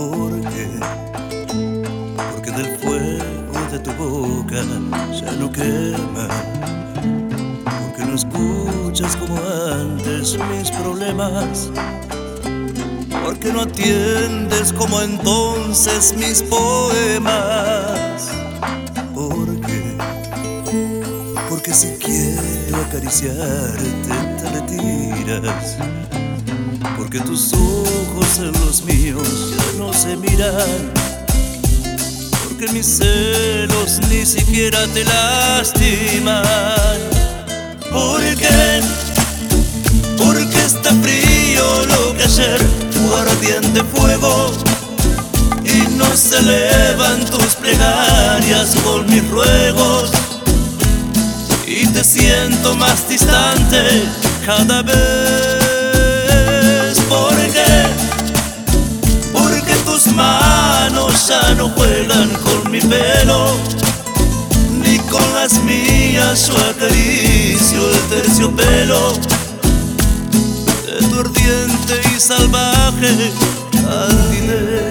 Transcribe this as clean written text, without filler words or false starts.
¿Por qué? Porque del fuego de tu boca ya no quema. Porque no escuchas como antes mis problemas. Porque no atiendes como entonces mis poemas. ¿Por qué? Porque si quiero acariciarte te retiras. Porque tus ojos en los míos ya no se miran. Porque mis celos ni siquiera te lastiman. ¿Por qué? Porque está frío lo que ayer fue ardiente fuego. Y no se elevan tus plegarias con mis ruegos. Y te siento más distante cada vez. ¿Por qué? Porque tus manos ya no juegan con mi pelo, ni con las mías yo acaricio el terciopelo de tu ardiente y salvaje candidez.